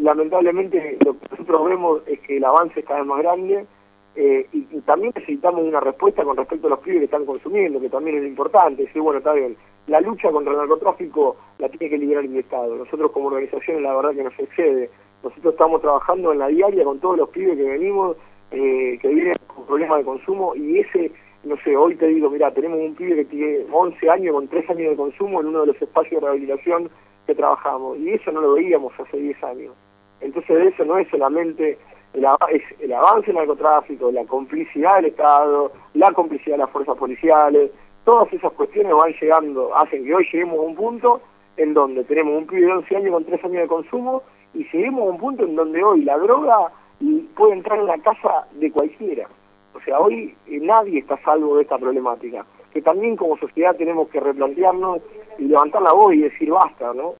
lamentablemente lo que nosotros vemos es que el avance es cada vez más grande, y también necesitamos una respuesta con respecto a los pibes que están consumiendo, que también es importante. Decir, bueno, está bien, la lucha contra el narcotráfico la tiene que liderar el Estado. Nosotros como organización, la verdad que nos excede. Nosotros estamos trabajando en la diaria con todos los pibes que venimos, que vienen con problemas de consumo, y ese, no sé, hoy te digo, mira, tenemos un pibe que tiene 11 años con 3 años de consumo en uno de los espacios de rehabilitación que trabajamos, y eso no lo veíamos hace 10 años. Entonces de eso no es solamente es el avance del narcotráfico, la complicidad del Estado, la complicidad de las fuerzas policiales, todas esas cuestiones van llegando, hacen que hoy lleguemos a un punto en donde tenemos un pibe de 11 años con 3 años de consumo, y lleguemos a un punto en donde hoy la droga puede entrar en la casa de cualquiera. O sea, hoy nadie está a salvo de esta problemática, que también como sociedad tenemos que replantearnos y levantar la voz y decir basta, ¿no?